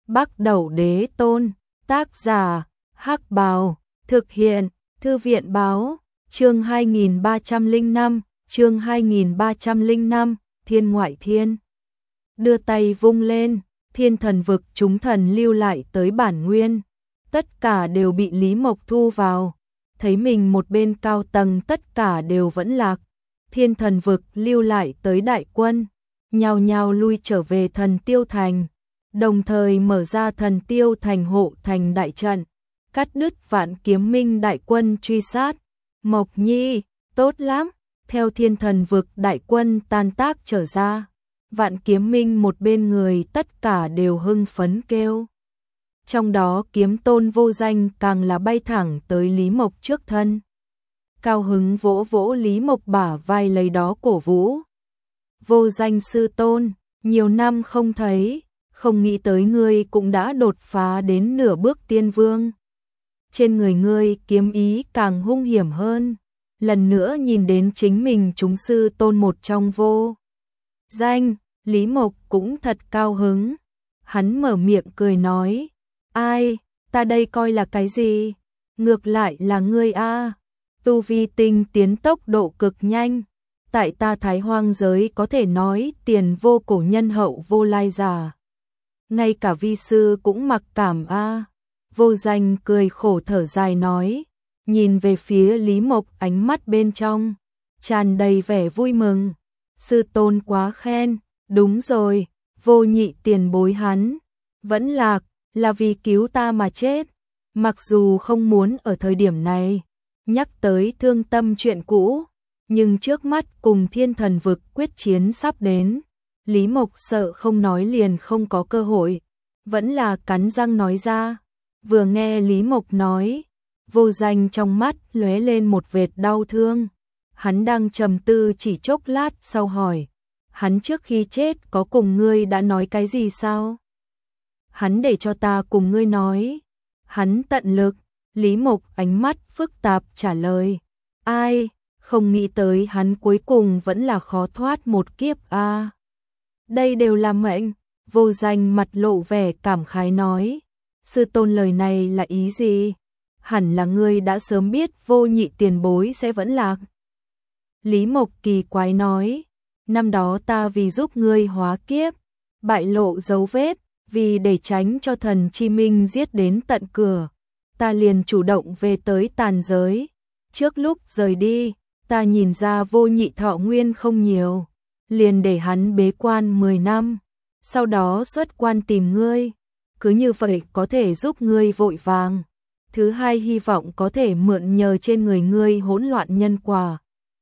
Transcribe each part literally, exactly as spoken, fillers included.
Bắc Đẩu Đế Tôn, tác giả, Hắc Bào, thực hiện, Thư viện báo, chương hai nghìn ba trăm lẻ năm, chương hai nghìn ba trăm lẻ năm, Thiên Ngoại Thiên. Đưa tay vung lên, thiên thần vực chúng thần lưu lại tới bản nguyên, tất cả đều bị Lý Mộc thu vào, thấy mình một bên cao tầng tất cả đều vẫn lạc, thiên thần vực lưu lại tới đại quân, nhao nhao lui trở về Thần Tiêu Thành, đồng thời mở ra Thần Tiêu Thành hộ thành đại trận, cắt đứt Vạn Kiếm Minh đại quân truy sát. Mộc Nhi, tốt lắm, theo thiên thần vực đại quân tan tác trở ra, Vạn Kiếm Minh một bên người tất cả đều hưng phấn kêu. Trong đó Kiếm Tôn Vô Danh càng là bay thẳng tới Lý Mộc trước thân. Cao hứng vỗ vỗ Lý Mộc bả vai lấy đó cổ vũ. Vô Danh sư tôn, nhiều năm không thấy, không nghĩ tới ngươi cũng đã đột phá đến nửa bước tiên vương. Trên người ngươi kiếm ý càng hung hiểm hơn, lần nữa nhìn đến chính mình chúng sư tôn một trong Vô Danh, Lý Mộc cũng thật cao hứng. Hắn mở miệng cười nói, ai, ta đây coi là cái gì, ngược lại là ngươi a, tu vi tinh tiến tốc độ cực nhanh, tại ta Thái Hoang giới có thể nói tiền vô cổ nhân hậu vô lai giả. Ngay cả vi sư cũng mặc cảm a. Vô Danh cười khổ thở dài nói, nhìn về phía Lý Mộc ánh mắt bên trong tràn đầy vẻ vui mừng. Sư tôn quá khen, đúng rồi, Vô Nhị tiền bối hắn vẫn lạc là vì cứu ta mà chết, mặc dù không muốn ở thời điểm này nhắc tới thương tâm chuyện cũ, nhưng trước mắt cùng thiên thần vực quyết chiến sắp đến, Lý Mộc sợ không nói liền không có cơ hội, vẫn là cắn răng nói ra. Vừa nghe Lý Mộc nói, Vô Danh trong mắt lóe lên một vệt đau thương, hắn đang trầm tư chỉ chốc lát sau hỏi, hắn trước khi chết có cùng ngươi đã nói cái gì sao? Hắn để cho ta cùng ngươi nói, hắn tận lực. Lý Mộc ánh mắt phức tạp trả lời, ai, không nghĩ tới hắn cuối cùng vẫn là khó thoát một kiếp a. À. Đây đều là mệnh. Vô Danh mặt lộ vẻ cảm khái nói, sư tôn lời này là ý gì? Hẳn là ngươi đã sớm biết Vô Nhị tiền bối sẽ vẫn lạc. Lý Mộc kỳ quái nói, năm đó ta vì giúp ngươi hóa kiếp, bại lộ dấu vết, vì để tránh cho thần chi minh giết đến tận cửa, ta liền chủ động về tới tàn giới. Trước lúc rời đi, ta nhìn ra Vô Nhị thọ nguyên không nhiều, liền để hắn bế quan mười năm, sau đó xuất quan tìm ngươi, cứ như vậy có thể giúp ngươi vội vàng. Thứ hai hy vọng có thể mượn nhờ trên người ngươi hỗn loạn nhân quả,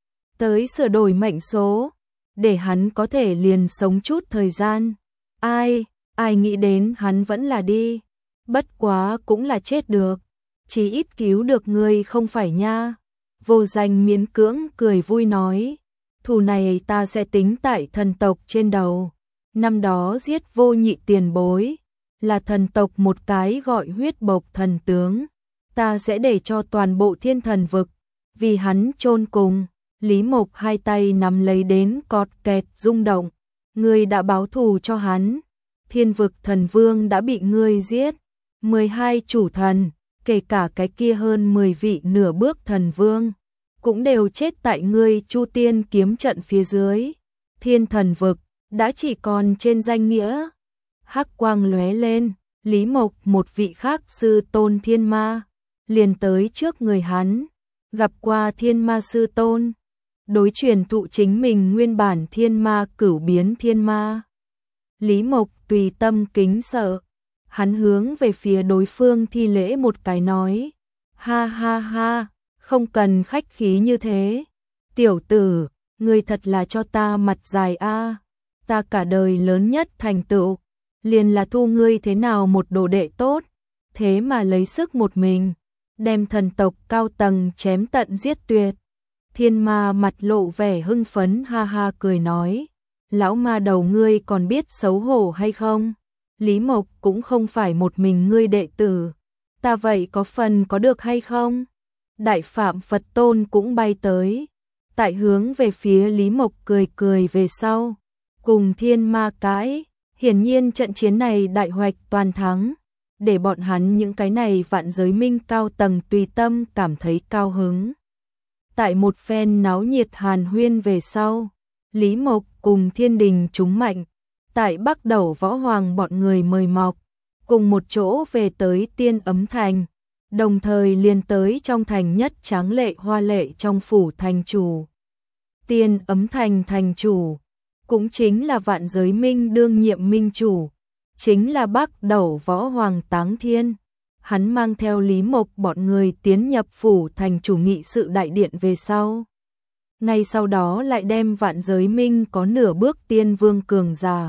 tới sửa đổi mệnh số, để hắn có thể liền sống chút thời gian. Ai, ai nghĩ đến hắn vẫn là đi, bất quá cũng là chết được, chỉ ít cứu được ngươi không phải nha. Vô Danh miễn cưỡng cười vui nói, thù này ta sẽ tính tại thần tộc trên đầu. Năm đó giết Vô Nhị tiền bối, là thần tộc một cái gọi huyết bộc thần tướng, ta sẽ để cho toàn bộ thiên thần vực vì hắn chôn cùng. Lý Mộc hai tay nắm lấy đến cọt kẹt rung động, ngươi đã báo thù cho hắn, thiên vực thần vương đã bị ngươi giết, mười hai chủ thần, kể cả cái kia hơn mười vị nửa bước thần vương, cũng đều chết tại ngươi Chu Tiên kiếm trận phía dưới. Thiên thần vực đã chỉ còn trên danh nghĩa. Hắc quang lóe lên, Lý Mộc một vị khác sư tôn thiên ma, liền tới trước người hắn, gặp qua thiên ma sư tôn, đối truyền thụ chính mình nguyên bản thiên ma cửu biến thiên ma. Lý Mộc tùy tâm kính sợ, hắn hướng về phía đối phương thi lễ một cái nói, ha ha ha, không cần khách khí như thế, tiểu tử, ngươi thật là cho ta mặt dài a. Ta cả đời lớn nhất thành tựu, liền là thu ngươi thế nào một đồ đệ tốt, thế mà lấy sức một mình, đem thần tộc cao tầng chém tận giết tuyệt. Thiên ma mặt lộ vẻ hưng phấn ha ha cười nói, lão ma đầu ngươi còn biết xấu hổ hay không? Lý Mộc cũng không phải một mình ngươi đệ tử, ta vậy có phần có được hay không? Đại Phạm Phật Tôn cũng bay tới, tại hướng về phía Lý Mộc cười cười về sau, cùng thiên ma cãi, Hiển nhiên trận chiến này đại hoạch toàn thắng, để bọn hắn những cái này vạn giới minh cao tầng tùy tâm cảm thấy cao hứng. Tại một phen náo nhiệt hàn huyên về sau, Lý Mộc cùng Thiên Đình chúng mạnh, tại Bắc Đẩu Võ Hoàng bọn người mời mọc, cùng một chỗ về tới Tiên Ấm Thành, đồng thời liền tới trong thành nhất tráng lệ hoa lệ trong phủ thành chủ. Tiên Ấm Thành thành chủ, cũng chính là vạn giới minh đương nhiệm minh chủ, chính là Bắc Đẩu Võ Hoàng Táng Thiên. Hắn mang theo Lý Mộc bọn người tiến nhập phủ thành chủ nghị sự đại điện về sau. Ngay sau đó lại đem vạn giới minh có nửa bước tiên vương cường giả.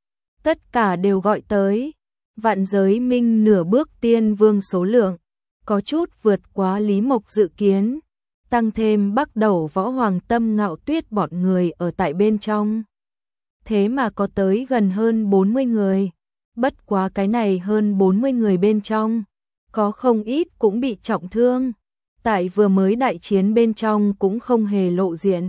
Tất cả đều gọi tới. Vạn giới minh nửa bước tiên vương số lượng, có chút vượt quá Lý Mộc dự kiến. Tăng thêm Bắc Đẩu Võ Hoàng Tâm Ngạo Tuyết bọn người ở tại bên trong. Thế mà có tới gần hơn bốn mươi người. Bất quá cái này hơn bốn mươi người bên trong, có không ít cũng bị trọng thương. Tại vừa mới đại chiến bên trong cũng không hề lộ diện.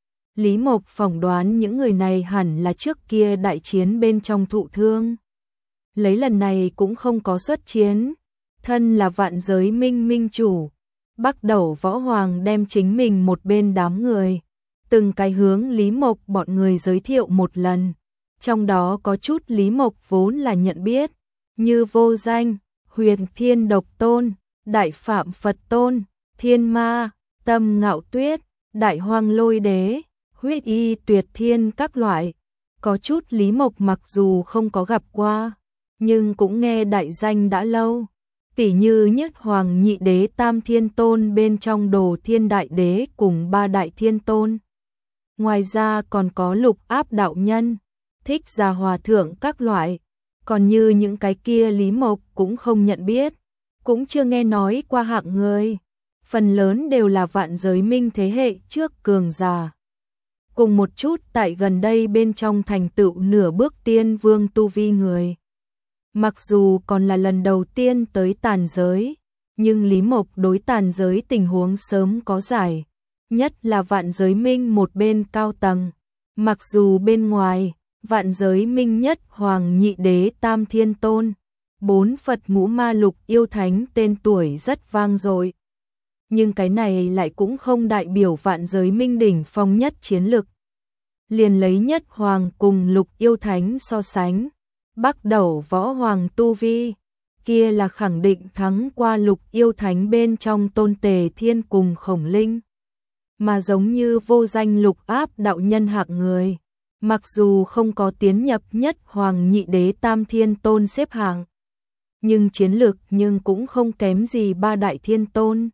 Lý Mộc phỏng đoán những người này hẳn là trước kia đại chiến bên trong thụ thương. Lấy lần này cũng không có xuất chiến. Thân là vạn giới minh minh chủ, Bắc Đẩu Võ Hoàng đem chính mình một bên đám người, từng cái hướng Lý Mộc bọn người giới thiệu một lần. Trong đó có chút Lý Mộc vốn là nhận biết, như Vô Danh, Huyền Thiên Độc Tôn, Đại Phạm Phật Tôn, Thiên Ma, Tâm Ngạo Tuyết, Đại Hoang Lôi Đế, Huyết Y Tuyệt Thiên các loại. Có chút Lý Mộc mặc dù không có gặp qua, nhưng cũng nghe đại danh đã lâu. Tỷ như Nhất Hoàng Nhị Đế Tam Thiên Tôn bên trong Đồ Thiên Đại Đế cùng ba Đại Thiên Tôn. Ngoài ra còn có Lục Áp Đạo Nhân, Thích Gia Hòa Thượng các loại. Còn như những cái kia Lý Mộc cũng không nhận biết, cũng chưa nghe nói qua hạng người. Phần lớn đều là vạn giới minh thế hệ trước cường giả. Cùng một chút tại gần đây bên trong thành tựu nửa bước tiên vương tu vi người. Mặc dù còn là lần đầu tiên tới tàn giới, nhưng Lý Mộc đối tàn giới tình huống sớm có giải. Nhất là vạn giới minh một bên cao tầng. Mặc dù bên ngoài, vạn giới minh nhất Hoàng Nhị Đế Tam Thiên Tôn, bốn Phật ngũ ma lục yêu thánh tên tuổi rất vang dội. Nhưng cái này lại cũng không đại biểu vạn giới minh đỉnh phong nhất chiến lực. Liền lấy nhất Hoàng cùng lục yêu thánh so sánh, Bắc Đẩu Võ Hoàng tu vi, kia là khẳng định thắng qua lục yêu thánh bên trong Tôn Tề Thiên cùng Khổng Linh. Mà giống như Vô Danh Lục Áp Đạo Nhân hạng người, mặc dù không có tiến nhập nhất Hoàng Nhị Đế Tam Thiên Tôn xếp hạng, nhưng chiến lược nhưng cũng không kém gì ba Đại Thiên Tôn.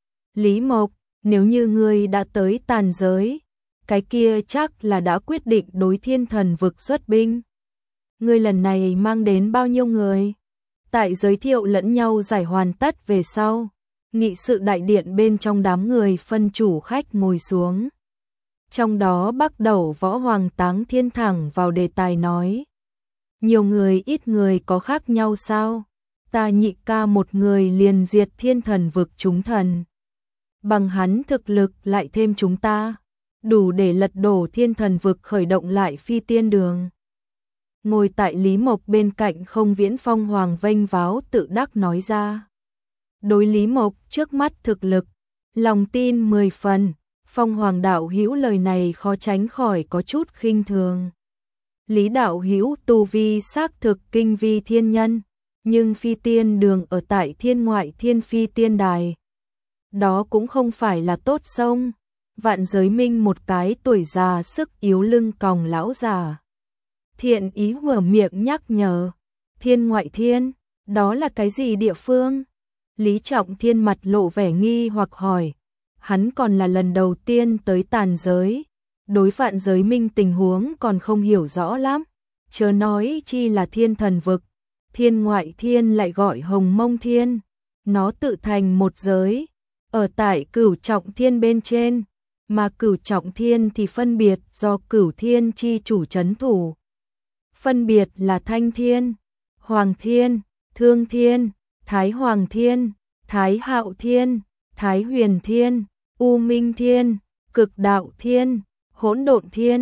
Lý Mộc, nếu như ngươi đã tới tàn giới, cái kia chắc là đã quyết định đối Thiên Thần vực xuất binh. Ngươi lần này mang đến bao nhiêu người? Tại giới thiệu lẫn nhau giải hoàn tất về sau, nghị sự đại điện bên trong đám người phân chủ khách ngồi xuống. Trong đó Bắc Đẩu Võ Hoàng Táng Thiên thẳng vào đề tài nói. Nhiều người ít người có khác nhau sao? Ta Nhị ca một người liền diệt Thiên Thần vực chúng thần. Bằng hắn thực lực lại thêm chúng ta, đủ để lật đổ Thiên Thần vực khởi động lại phi tiên đường. Ngồi tại Lý Mộc bên cạnh Không Viễn Phong Hoàng vênh váo tự đắc nói ra. Đối Lý Mộc trước mắt thực lực, lòng tin mười phần, Phong Hoàng đạo hữu lời này khó tránh khỏi có chút khinh thường. Lý đạo hữu tu vi xác thực kinh vi thiên nhân, nhưng phi tiên đường ở tại thiên ngoại thiên phi tiên đài. Đó cũng không phải là tốt sông, vạn giới minh một cái tuổi già sức yếu lưng còng lão già. Thiện ý mở miệng nhắc nhở, thiên ngoại thiên, đó là cái gì địa phương? Lý Trọng Thiên mặt lộ vẻ nghi hoặc hỏi, hắn còn là lần đầu tiên tới tàn giới, đối vạn giới minh tình huống còn không hiểu rõ lắm, chớ nói chi là Thiên Thần vực, thiên ngoại thiên lại gọi Hồng Mông Thiên, nó tự thành một giới, ở tại Cửu Trọng Thiên bên trên, mà Cửu Trọng Thiên thì phân biệt do Cửu Thiên chi chủ trấn thủ. Phân biệt là Thanh Thiên, Hoàng Thiên, Thương Thiên, Thái Hoàng Thiên, Thái Hạo Thiên, Thái Huyền Thiên, U Minh Thiên, Cực Đạo Thiên, Hỗn Độn Thiên,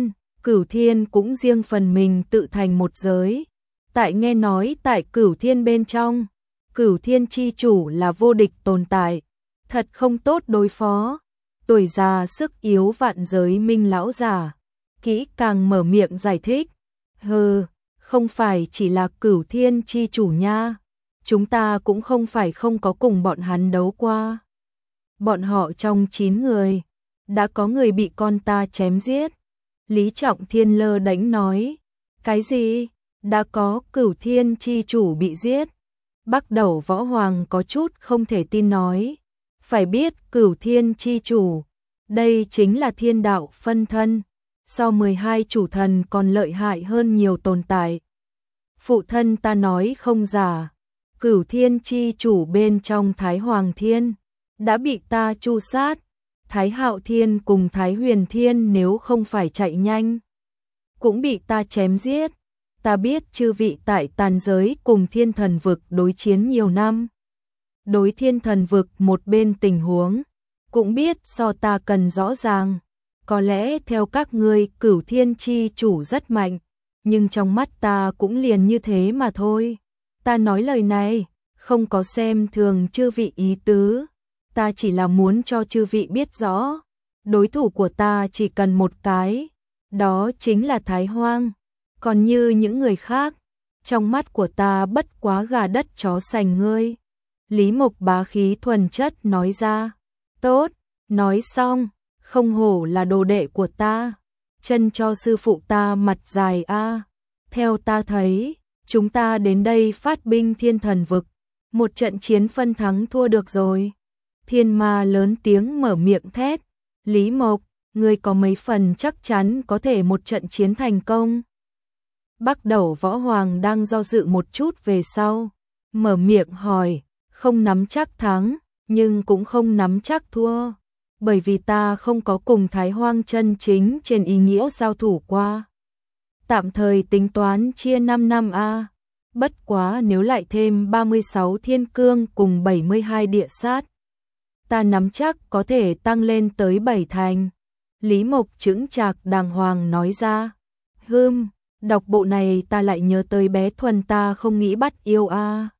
Cửu Thiên cũng riêng phần mình tự thành một giới. Tại nghe nói tại Cửu Thiên bên trong, Cửu Thiên chi chủ là vô địch tồn tại, thật không tốt đối phó. Tuổi già sức yếu vạn giới minh lão giả, kỹ càng mở miệng giải thích. Hừ, không phải chỉ là Cửu Thiên chi chủ nha, chúng ta cũng không phải không có cùng bọn hắn đấu qua. Bọn họ trong chín người, đã có người bị con ta chém giết. Lý Trọng Thiên lơ đánh nói. Cái gì? Đã có Cửu Thiên chi chủ bị giết? Bắc Đầu Võ Hoàng có chút không thể tin nói. Phải biết Cửu Thiên chi chủ, đây chính là thiên đạo phân thân, so mười hai chủ thần còn lợi hại hơn nhiều tồn tại. Phụ thân ta nói không giả, Cửu Thiên chi chủ bên trong Thái Hoàng Thiên đã bị ta tru sát. Thái Hạo Thiên cùng Thái Huyền Thiên nếu không phải chạy nhanh, cũng bị ta chém giết. Ta biết chư vị tại tàn giới cùng thiên thần vực đối chiến nhiều năm. Đối thiên thần vực một bên tình huống, cũng biết so ta cần rõ ràng. Có lẽ theo các ngươi Cửu Thiên chi chủ rất mạnh, nhưng trong mắt ta cũng liền như thế mà thôi. Ta nói lời này, không có xem thường chư vị ý tứ. Ta chỉ là muốn cho chư vị biết rõ, đối thủ của ta chỉ cần một cái, đó chính là Thái Hoang. Còn như những người khác, trong mắt của ta bất quá gà đất chó sành ngươi. Lý Mộc bá khí thuần chất nói ra. Tốt, nói xong, không hổ là đồ đệ của ta. Chân cho sư phụ ta mặt dài a. Theo ta thấy, chúng ta đến đây phát binh thiên thần vực. Một trận chiến phân thắng thua được rồi. Thiên ma lớn tiếng mở miệng thét. Lý Mộc, ngươi có mấy phần chắc chắn có thể một trận chiến thành công? Bắc Đầu Võ Hoàng đang do dự một chút về sau, mở miệng hỏi, không nắm chắc thắng, nhưng cũng không nắm chắc thua, bởi vì ta không có cùng Thái Hoang chân chính trên ý nghĩa giao thủ qua. Tạm thời tính toán chia năm năm a, bất quá nếu lại thêm ba mươi sáu thiên cương cùng bảy mươi hai địa sát, ta nắm chắc có thể tăng lên tới bảy thành. Lý Mộc chững chạc đàng hoàng nói ra. Hừm, đọc bộ này ta lại nhớ tới bé Thuần ta không nghĩ bắt yêu a.